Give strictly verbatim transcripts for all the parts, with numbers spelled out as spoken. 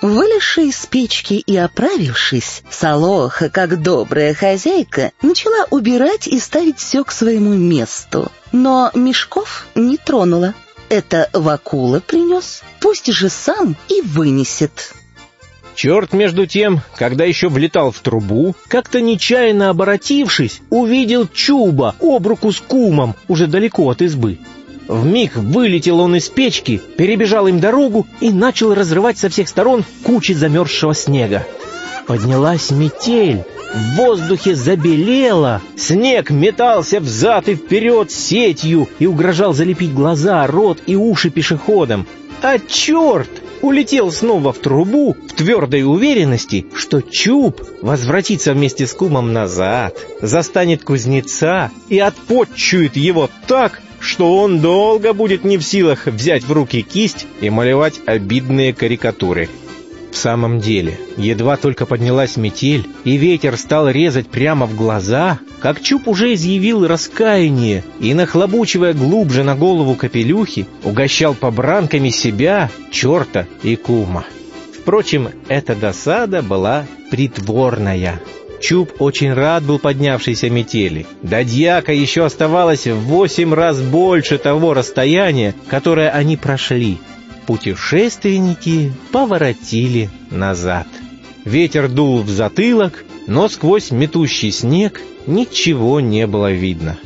Вылезши из печки и оправившись, Солоха, как добрая хозяйка, начала убирать и ставить все к своему месту. Но мешков не тронула. Это Вакула принес, пусть же сам и вынесет. Черт, между тем, когда еще влетал в трубу, как-то нечаянно оборотившись, увидел Чуба об руку с кумом уже далеко от избы. Вмиг вылетел он из печки, перебежал им дорогу и начал разрывать со всех сторон кучи замерзшего снега. Поднялась метель, в воздухе забелело, снег метался взад и вперед сетью и угрожал залепить глаза, рот и уши пешеходам. А черт улетел снова в трубу в твердой уверенности, что Чуб возвратится вместе с кумом назад, застанет кузнеца и отпотчует его так, что он долго будет не в силах взять в руки кисть и малевать обидные карикатуры. В самом деле, едва только поднялась метель, и ветер стал резать прямо в глаза, как Чуб уже изъявил раскаяние и, нахлобучивая глубже на голову капелюхи, угощал побранками себя, черта и кума. Впрочем, эта досада была притворная. Чуб очень рад был поднявшейся метели. До дьяка еще оставалось в восемь раз больше того расстояния, которое они прошли. Путешественники поворотили назад. Ветер дул в затылок, но сквозь метущий снег ничего не было видно.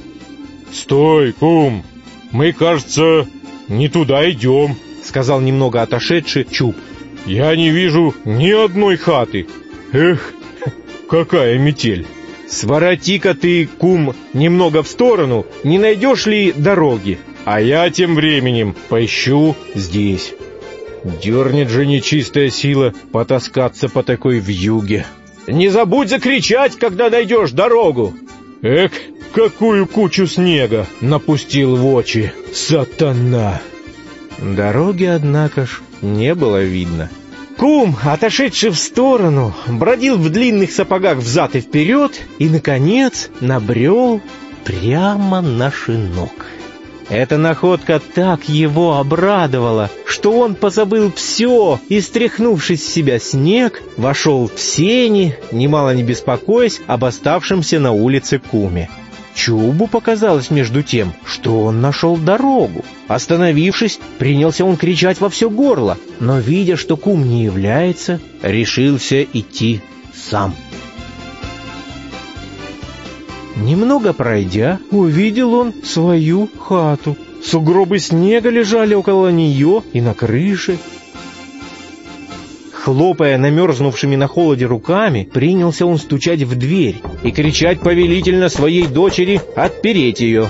«Стой, кум! Мы, кажется, не туда идем», — сказал немного отошедший Чуб. «Я не вижу ни одной хаты. Эх, какая метель!» «Свороти-ка ты, кум, немного в сторону, не найдешь ли дороги? А я тем временем поищу здесь. Дернет же нечистая сила потаскаться по такой вьюге. Не забудь закричать, когда найдешь дорогу!» «Эх, какую кучу снега напустил в очи, сатана!» Дороги, однако ж, не было видно. Кум, отошедший в сторону, бродил в длинных сапогах взад и вперед и, наконец, набрел прямо на шинок. Эта находка так его обрадовала, что он позабыл все и, стряхнувшись с себя снег, вошел в сени, немало не беспокоясь об оставшемся на улице куме. Чубу показалось между тем, что он нашел дорогу. Остановившись, принялся он кричать во все горло, но, видя, что кум не является, решился идти сам. Немного пройдя, увидел он свою хату. Сугробы снега лежали около нее и на крыше. Хлопая намерзнувшими на холоде руками, принялся он стучать в дверь и кричать повелительно своей дочери отпереть ее.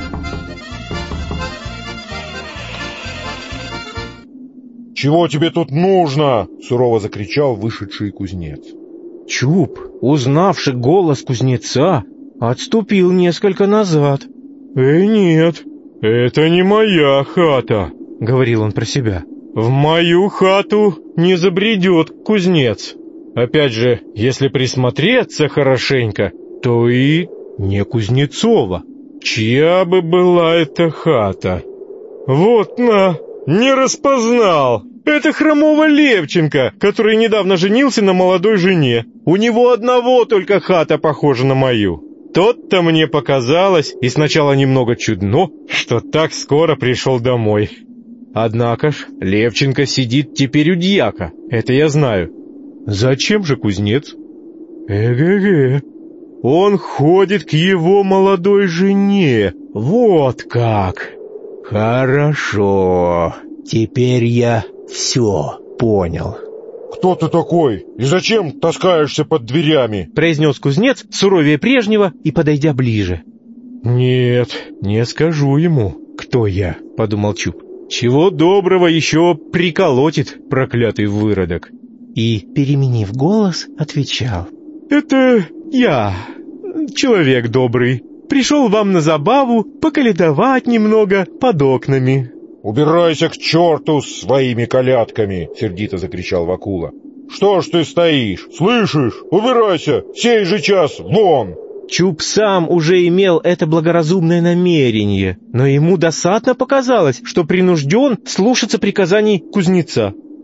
«Чего тебе тут нужно?» — сурово закричал вышедший кузнец. Чуб, узнавший голос кузнеца, отступил несколько назад. «Эй, нет, это не моя хата», — говорил он про себя. «В мою хату не забредет кузнец. Опять же, если присмотреться хорошенько, то и не Кузнецова. Чья бы была эта хата? Вот на, не распознал! Это хромого Левченко, который недавно женился на молодой жене. У него одного только хата похожа на мою. Тот-то мне показалось, и сначала немного чудно, что так скоро пришел домой. Однако ж, Левченко сидит теперь у дьяка, это я знаю. Зачем же кузнец? Эге-ге, он ходит к его молодой жене, вот как. Хорошо, теперь я все понял». «Кто ты такой? И зачем таскаешься под дверями?» — произнес кузнец суровее прежнего и подойдя ближе. «Нет, не скажу ему, кто я», — подумал Чуб. «Чего доброго еще приколотит проклятый выродок». И, переменив голос, отвечал: «Это я, человек добрый. Пришел вам на забаву поколедовать немного под окнами». «Убирайся к черту с своими колядками!» — сердито закричал Вакула. «Что ж ты стоишь? Слышишь? Убирайся! Сей же час вон!» Чуб сам уже имел это благоразумное намерение, но ему досадно показалось, что принужден слушаться приказаний кузнеца.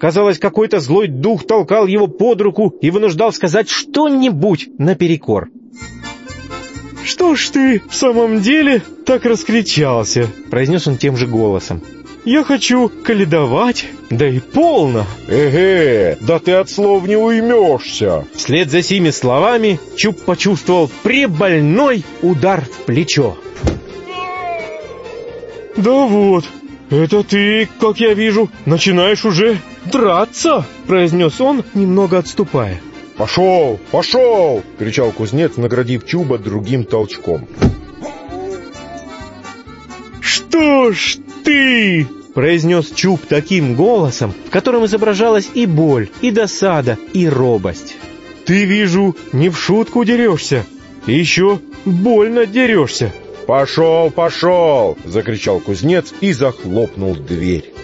Казалось, какой-то злой дух толкал его под руку и вынуждал сказать что-нибудь наперекор. «Что ж ты в самом деле так раскричался?» — произнес он тем же голосом. «Я хочу каледовать, да и полно!» «Эге, да ты от слов не уймешься!» Вслед за сими словами Чуб почувствовал пребольной удар в плечо. «Да вот, это ты, как я вижу, начинаешь уже драться!» — произнес он, немного отступая. «Пошел, пошел!» — кричал кузнец, наградив Чуба другим толчком. «Что ж ты?» — произнес Чуб таким голосом, в котором изображалась и боль, и досада, и робость. «Ты, вижу, не в шутку дерешься, и еще больно дерешься». «Пошел, пошел!» — закричал кузнец и захлопнул дверь.